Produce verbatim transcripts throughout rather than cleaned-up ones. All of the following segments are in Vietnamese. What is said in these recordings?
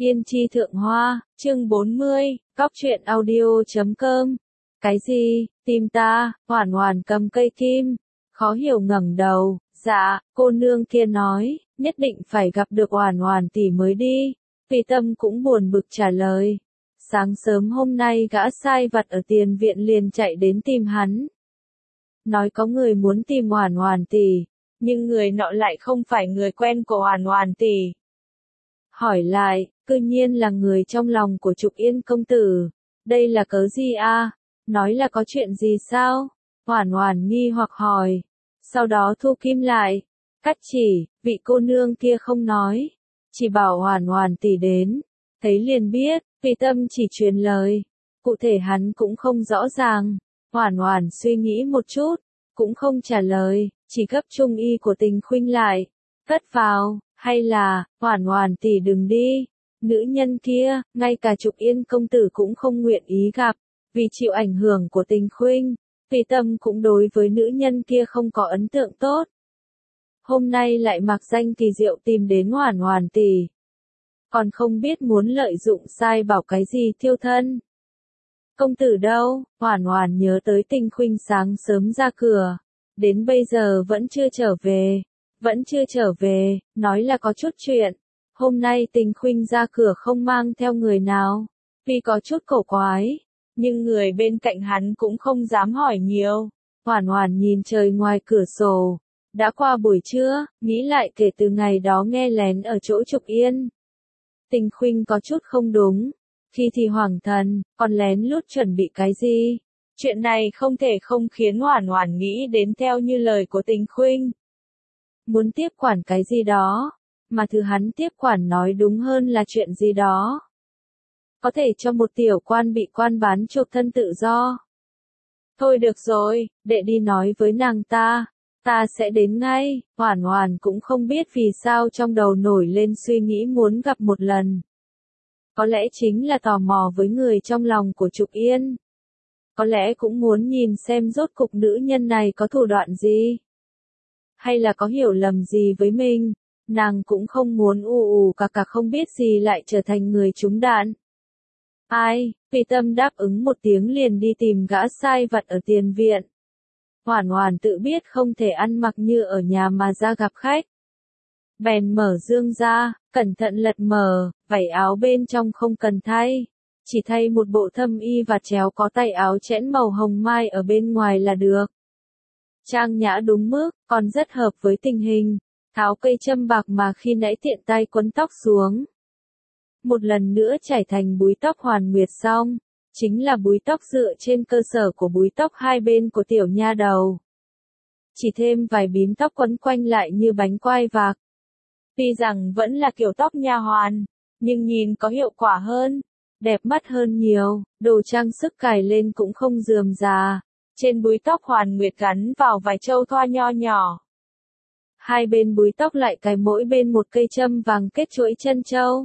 Yên chi thượng hoa, chương bốn mươi, cóc truyện audio chấm com. Cái gì, tìm ta? Hoản Hoản cầm cây kim, khó hiểu ngẩng đầu. Dạ, cô nương kia nói, nhất định phải gặp được Hoản Hoản tỷ mới đi. Vì Tâm cũng buồn bực trả lời. Sáng sớm hôm nay gã sai vặt ở tiền viện liền chạy đến tìm hắn. Nói có người muốn tìm Hoản Hoản tỷ, nhưng người nọ lại không phải người quen của Hoản Hoản tỷ. Hỏi lại, cư nhiên là người trong lòng của Trục Yên công tử. Đây là cớ gì a? À? Nói là có chuyện gì sao? Hoản Hoản nghi hoặc hỏi. Sau đó thu kim lại. Cắt chỉ, vị cô nương kia không nói. Chỉ bảo Hoản Hoản tỷ đến. Thấy liền biết, Vì Tâm chỉ truyền lời. Cụ thể hắn cũng không rõ ràng. Hoản Hoản suy nghĩ một chút, cũng không trả lời, chỉ gấp trung y của Tình Khuynh lại. Cất vào. Hay là, Hoản Hoản tỷ đừng đi, nữ nhân kia, ngay cả Trục Yên công tử cũng không nguyện ý gặp, vì chịu ảnh hưởng của Tình Khuynh, Vì Tâm cũng đối với nữ nhân kia không có ấn tượng tốt. Hôm nay lại mặc danh kỳ diệu tìm đến Hoản Hoản tỷ, còn không biết muốn lợi dụng sai bảo cái gì thiêu thân. Công tử đâu? Hoản Hoản nhớ tới Tình Khuynh sáng sớm ra cửa, đến bây giờ vẫn chưa trở về. Vẫn chưa trở về, nói là có chút chuyện. Hôm nay Tình Khuynh ra cửa không mang theo người nào, vì có chút cổ quái, nhưng người bên cạnh hắn cũng không dám hỏi nhiều. Hoản Hoản nhìn trời ngoài cửa sổ, đã qua buổi trưa, nghĩ lại kể từ ngày đó nghe lén ở chỗ Trục Yên. Tình Khuynh có chút không đúng, khi thì hoảng thần, còn lén lút chuẩn bị cái gì? Chuyện này không thể không khiến Hoản Hoản nghĩ đến theo như lời của Tình Khuynh. Muốn tiếp quản cái gì đó, mà thứ hắn tiếp quản nói đúng hơn là chuyện gì đó. Có thể cho một tiểu quan bị quan bán chuộc thân tự do. Thôi được rồi, đệ đi nói với nàng ta, ta sẽ đến ngay. Hoản Hoản cũng không biết vì sao trong đầu nổi lên suy nghĩ muốn gặp một lần. Có lẽ chính là tò mò với người trong lòng của Trục Yên. Có lẽ cũng muốn nhìn xem rốt cục nữ nhân này có thủ đoạn gì. Hay là có hiểu lầm gì với mình, nàng cũng không muốn ù ù cà cà không biết gì lại trở thành người trúng đạn. Ai, Vì Tâm đáp ứng một tiếng liền đi tìm gã sai vặt ở tiền viện. Hoản Hoản tự biết không thể ăn mặc như ở nhà mà ra gặp khách. Bèn mở dương ra, cẩn thận lật mở, vảy áo bên trong không cần thay. Chỉ thay một bộ thâm y và chéo có tay áo chẽn màu hồng mai ở bên ngoài là được. Trang nhã đúng mức, còn rất hợp với tình hình, tháo cây châm bạc mà khi nãy tiện tay quấn tóc xuống. Một lần nữa trải thành búi tóc hoàn nguyệt xong, chính là búi tóc dựa trên cơ sở của búi tóc hai bên của tiểu nha đầu. Chỉ thêm vài bím tóc quấn quanh lại như bánh quai vạc. Tuy rằng vẫn là kiểu tóc nha hoàn, nhưng nhìn có hiệu quả hơn, đẹp mắt hơn nhiều, đồ trang sức cài lên cũng không rườm rà. Trên búi tóc hoàn nguyệt gắn vào vài châu thoa nho nhỏ. Hai bên búi tóc lại cài mỗi bên một cây châm vàng kết chuỗi chân châu.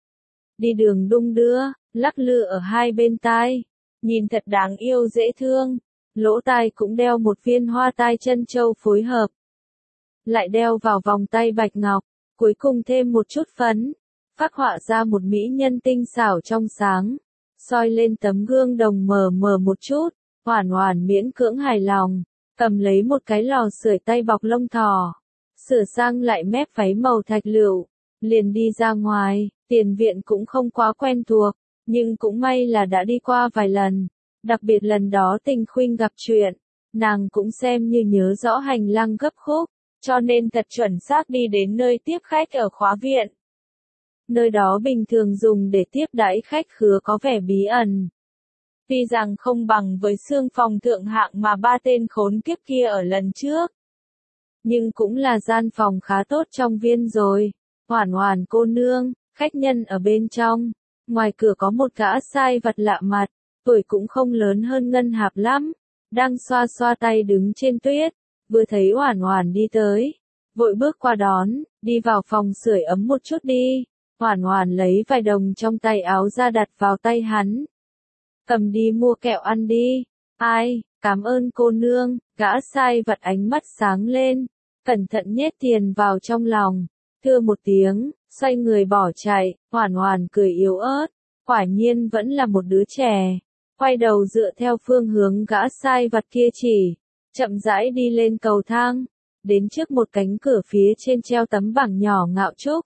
Đi đường đung đưa, lắc lư ở hai bên tai, nhìn thật đáng yêu dễ thương. Lỗ tai cũng đeo một viên hoa tai chân châu phối hợp. Lại đeo vào vòng tay bạch ngọc, cuối cùng thêm một chút phấn, phác họa ra một mỹ nhân tinh xảo trong sáng, soi lên tấm gương đồng mờ mờ một chút. Hoản Hoản miễn cưỡng hài lòng, cầm lấy một cái lò sưởi tay bọc lông thỏ, sửa sang lại mép váy màu thạch lựu, liền đi ra ngoài. Tiền viện cũng không quá quen thuộc, nhưng cũng may là đã đi qua vài lần, đặc biệt lần đó Tình Khuynh gặp chuyện, nàng cũng xem như nhớ rõ hành lang gấp khúc, cho nên thật chuẩn xác đi đến nơi tiếp khách ở khóa viện. Nơi đó bình thường dùng để tiếp đãi khách khứa có vẻ bí ẩn. Tuy rằng không bằng với xương phòng thượng hạng mà ba tên khốn kiếp kia ở lần trước, nhưng cũng là gian phòng khá tốt trong viên rồi. Hoản Hoản cô nương, khách nhân ở bên trong. Ngoài cửa có một gã sai vặt lạ mặt, tuổi cũng không lớn hơn Ngân Hạp lắm, đang xoa xoa tay đứng trên tuyết, vừa thấy Hoản Hoản đi tới, vội bước qua đón, đi vào phòng sưởi ấm một chút đi. Hoản Hoản lấy vài đồng trong tay áo ra đặt vào tay hắn. Cầm đi mua kẹo ăn đi. Ai, cảm ơn cô nương. Gã sai vặt ánh mắt sáng lên, cẩn thận nhét tiền vào trong lòng, thưa một tiếng, xoay người bỏ chạy, Hoản Hoản cười yếu ớt, quả nhiên vẫn là một đứa trẻ, quay đầu dựa theo phương hướng gã sai vặt kia chỉ, chậm rãi đi lên cầu thang, đến trước một cánh cửa phía trên treo tấm bảng nhỏ ngạo trúc.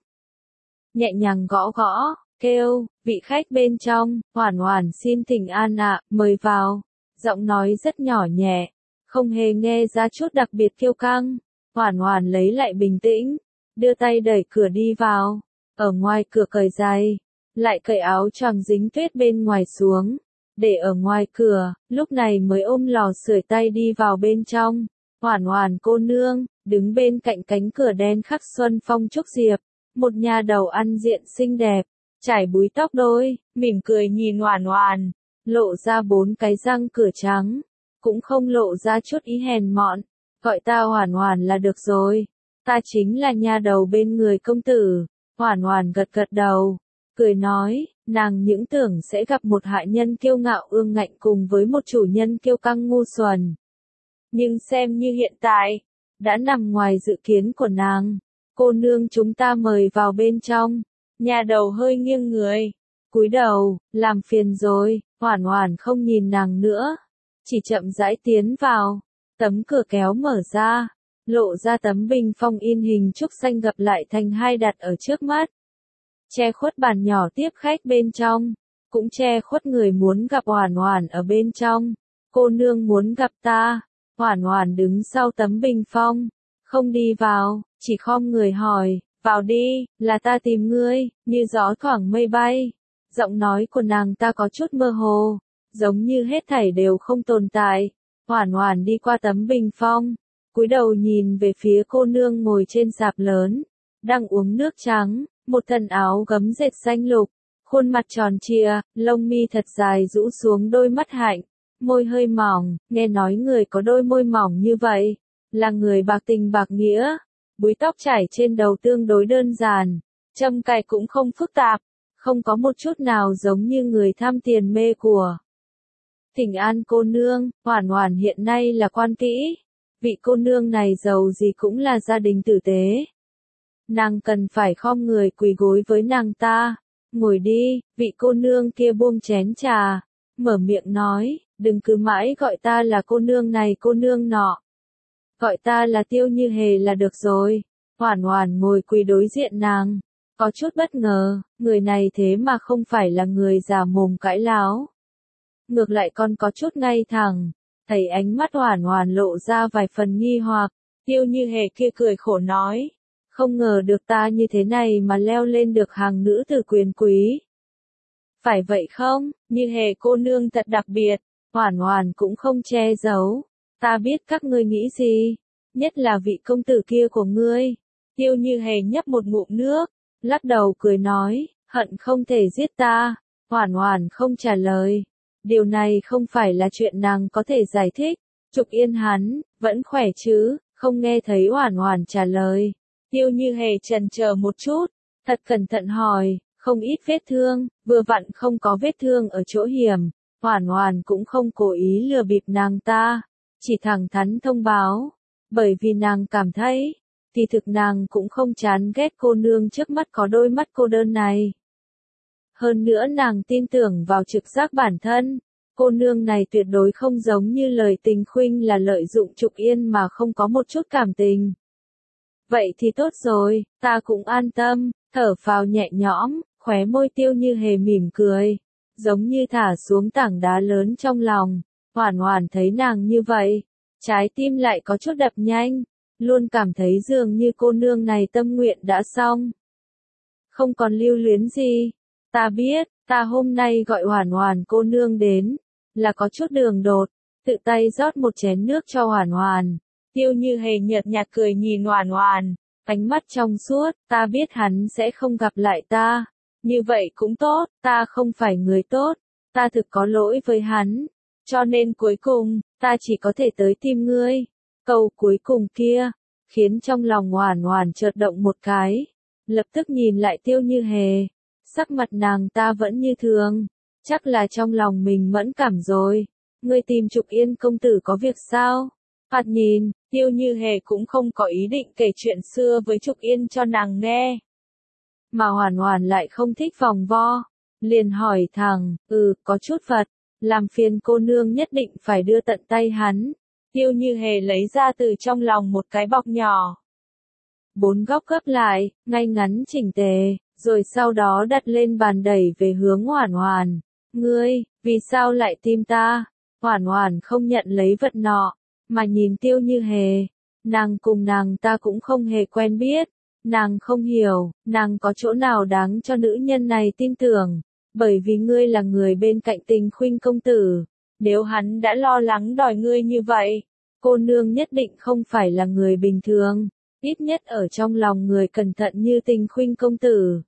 Nhẹ nhàng gõ gõ, kêu, vị khách bên trong, Hoản Hoản xin thỉnh an ạ, mời vào, giọng nói rất nhỏ nhẹ, không hề nghe ra chút đặc biệt kiêu căng. Hoản Hoản lấy lại bình tĩnh, đưa tay đẩy cửa đi vào, ở ngoài cửa cởi giày, lại cởi áo choàng dính tuyết bên ngoài xuống, để ở ngoài cửa, lúc này mới ôm lò sưởi tay đi vào bên trong. Hoản Hoản cô nương, đứng bên cạnh cánh cửa đen khắc xuân phong trúc diệp, một nhà đầu ăn diện xinh đẹp, trải búi tóc đôi, mỉm cười nhìn Hoản Hoản, lộ ra bốn cái răng cửa trắng, cũng không lộ ra chút ý hèn mọn, gọi ta Hoản Hoản là được rồi, ta chính là nhà đầu bên người công tử. Hoản Hoản gật gật đầu, cười nói, nàng những tưởng sẽ gặp một hạ nhân kiêu ngạo ương ngạnh cùng với một chủ nhân kiêu căng ngu xuẩn. Nhưng xem như hiện tại, đã nằm ngoài dự kiến của nàng. Cô nương chúng ta mời vào bên trong. Nhà đầu hơi nghiêng người, cúi đầu, làm phiền rồi. Hoản Hoản không nhìn nàng nữa, chỉ chậm rãi tiến vào. Tấm cửa kéo mở ra, lộ ra tấm bình phong in hình trúc xanh gập lại thành hai đặt ở trước mắt. Che khuất bàn nhỏ tiếp khách bên trong, cũng che khuất người muốn gặp Hoản Hoản ở bên trong. Cô nương muốn gặp ta. Hoản Hoản đứng sau tấm bình phong, không đi vào, chỉ khom người hỏi, vào đi, là ta tìm ngươi, như gió thoảng mây bay. Giọng nói của nàng ta có chút mơ hồ, giống như hết thảy đều không tồn tại. Hoản Hoản đi qua tấm bình phong, cúi đầu nhìn về phía cô nương ngồi trên sạp lớn, đang uống nước trắng, một thân áo gấm dệt xanh lục, khuôn mặt tròn trịa, lông mi thật dài rũ xuống đôi mắt hạnh, môi hơi mỏng, nghe nói người có đôi môi mỏng như vậy, là người bạc tình bạc nghĩa, búi tóc chảy trên đầu tương đối đơn giản, châm cài cũng không phức tạp, không có một chút nào giống như người tham tiền mê của. Thỉnh an cô nương, Hoản Hoản hiện nay là quan kỹ, vị cô nương này giàu gì cũng là gia đình tử tế. Nàng cần phải khom người quỳ gối với nàng ta, ngồi đi, vị cô nương kia buông chén trà, mở miệng nói, đừng cứ mãi gọi ta là cô nương này cô nương nọ. Gọi ta là Tiêu Như Hề là được rồi. Hoản Hoản ngồi quỳ đối diện nàng, có chút bất ngờ, người này thế mà không phải là người già mồm cãi láo. Ngược lại còn có chút ngay thẳng, thấy ánh mắt Hoản Hoản lộ ra vài phần nghi hoặc, Tiêu Như Hề kia cười khổ nói, không ngờ được ta như thế này mà leo lên được hàng nữ tử quyền quý. Phải vậy không, Như Hề cô nương thật đặc biệt. Hoản Hoản cũng không che giấu, ta biết các ngươi nghĩ gì, nhất là vị công tử kia của ngươi. Tiêu Như Hề nhấp một ngụm nước, lắc đầu cười nói, hận không thể giết ta. Hoản Hoản không trả lời, điều này không phải là chuyện nàng có thể giải thích. Trục Yên hắn, vẫn khỏe chứ, không nghe thấy Hoản Hoản trả lời. Tiêu Như Hề chần chờ một chút, thật cẩn thận hỏi, không ít vết thương, vừa vặn không có vết thương ở chỗ hiểm. Hoản Hoản cũng không cố ý lừa bịp nàng ta, chỉ thẳng thắn thông báo, bởi vì nàng cảm thấy, kỳ thực nàng cũng không chán ghét cô nương trước mắt có đôi mắt cô đơn này. Hơn nữa nàng tin tưởng vào trực giác bản thân, cô nương này tuyệt đối không giống như lời tình khuynh là lợi dụng Trục Yên mà không có một chút cảm tình. Vậy thì tốt rồi, ta cũng an tâm, thở phào nhẹ nhõm, khóe môi Tiêu Như Hề mỉm cười, giống như thả xuống tảng đá lớn trong lòng. Hoản Hoản thấy nàng như vậy, trái tim lại có chút đập nhanh, luôn cảm thấy dường như cô nương này tâm nguyện đã xong, không còn lưu luyến gì. Ta biết, ta hôm nay gọi Hoản Hoản cô nương đến, là có chút đường đột, tự tay rót một chén nước cho Hoản Hoản. Tiêu Như Hề nhợt nhạt cười nhìn Hoản Hoản, ánh mắt trong suốt, ta biết hắn sẽ không gặp lại ta. Như vậy cũng tốt, ta không phải người tốt, ta thực có lỗi với hắn, cho nên cuối cùng, ta chỉ có thể tới tìm ngươi. Câu cuối cùng kia, khiến trong lòng Hoản Hoản chợt động một cái, lập tức nhìn lại Tiêu Như Hề, sắc mặt nàng ta vẫn như thường, chắc là trong lòng mình mẫn cảm rồi. Ngươi tìm Trục Yên công tử có việc sao? Thoạt nhìn, Tiêu Như Hề cũng không có ý định kể chuyện xưa với Trục Yên cho nàng nghe. mà Hoàn Hoàn lại không thích vòng vo. Liền hỏi thẳng, ừ, có chút vật, làm phiền cô nương nhất định phải đưa tận tay hắn. Tiêu Như Hề lấy ra từ trong lòng một cái bọc nhỏ. Bốn góc gấp lại, ngay ngắn chỉnh tề, rồi sau đó đặt lên bàn đẩy về hướng Hoàn Hoàn. Ngươi, vì sao lại tìm ta? Hoàn Hoàn không nhận lấy vật nọ, mà nhìn Tiêu Như Hề. Nàng cùng nàng ta cũng không hề quen biết. Nàng không hiểu, nàng có chỗ nào đáng cho nữ nhân này tin tưởng. Bởi vì ngươi là người bên cạnh Tình Khuynh công tử. Nếu hắn đã lo lắng đòi ngươi như vậy, cô nương nhất định không phải là người bình thường. Ít nhất ở trong lòng người cẩn thận như Tình Khuynh công tử.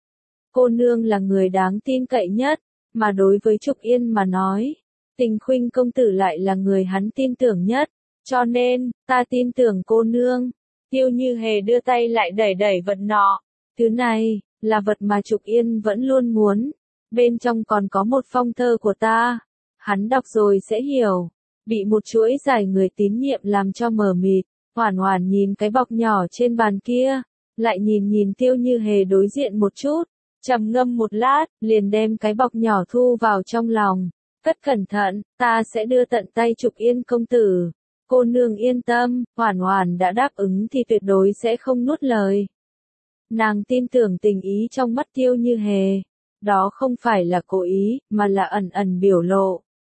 Cô nương là người đáng tin cậy nhất, mà đối với Trục Yên mà nói, Tình Khuynh công tử lại là người hắn tin tưởng nhất, cho nên, ta tin tưởng cô nương. Tiêu Như Hề đưa tay lại đẩy đẩy vật nọ. Thứ này, là vật mà Trục Yên vẫn luôn muốn. Bên trong còn có một phong thơ của ta. Hắn đọc rồi sẽ hiểu. Bị một chuỗi dài người tín nhiệm làm cho mờ mịt. Hoàn Hoàn nhìn cái bọc nhỏ trên bàn kia, lại nhìn nhìn Tiêu Như Hề đối diện một chút, trầm ngâm một lát, liền đem cái bọc nhỏ thu vào trong lòng. Cất cẩn thận, ta sẽ đưa tận tay Trục Yên công tử. Cô nương yên tâm, Hoàn Hoàn đã đáp ứng thì tuyệt đối sẽ không nuốt lời. Nàng tin tưởng tình ý trong mắt Tiêu Như Hề. Đó không phải là cố ý, mà là ẩn ẩn biểu lộ.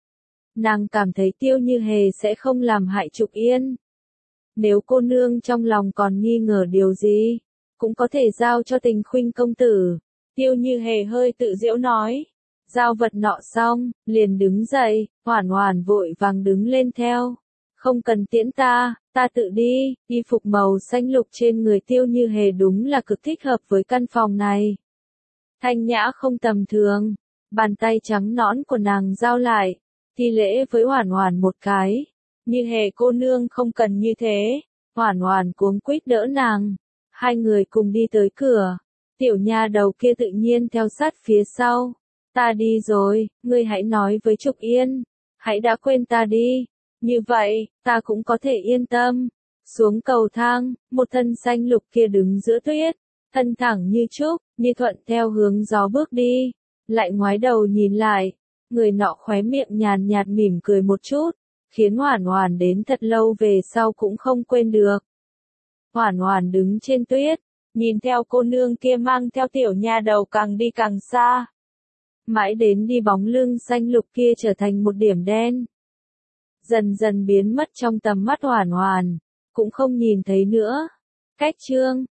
Nàng cảm thấy Tiêu Như Hề sẽ không làm hại Trục Yên. Nếu cô nương trong lòng còn nghi ngờ điều gì, cũng có thể giao cho Tình Khuynh công tử. Tiêu Như Hề hơi tự giễu nói. Giao vật nọ xong, liền đứng dậy, Hoàn Hoàn vội vàng đứng lên theo. Không cần tiễn ta, ta tự đi. Y phục màu xanh lục trên người Tiêu Như Hề đúng là cực thích hợp với căn phòng này. Thanh nhã không tầm thường. Bàn tay trắng nõn của nàng giao lại, thi lễ với Hoàn Hoàn một cái. Như Hề cô nương không cần như thế. Hoàn Hoàn cuống quýt đỡ nàng. Hai người cùng đi tới cửa. Tiểu nha đầu kia tự nhiên theo sát phía sau. Ta đi rồi, ngươi hãy nói với Trục Yên. Hãy đã quên ta đi. Như vậy, ta cũng có thể yên tâm. Xuống cầu thang, một thân xanh lục kia đứng giữa tuyết. Thân thẳng như trúc, như thuận theo hướng gió bước đi. Lại ngoái đầu nhìn lại. Người nọ khóe miệng nhàn nhạt mỉm cười một chút. Khiến Hoàn Hoàn đến thật lâu về sau cũng không quên được. Hoàn Hoàn đứng trên tuyết. Nhìn theo cô nương kia mang theo tiểu nha đầu càng đi càng xa. Mãi đến đi bóng lưng xanh lục kia trở thành một điểm đen. Dần dần biến mất trong tầm mắt Hoàn Hoàn. Cũng không nhìn thấy nữa. Cách chương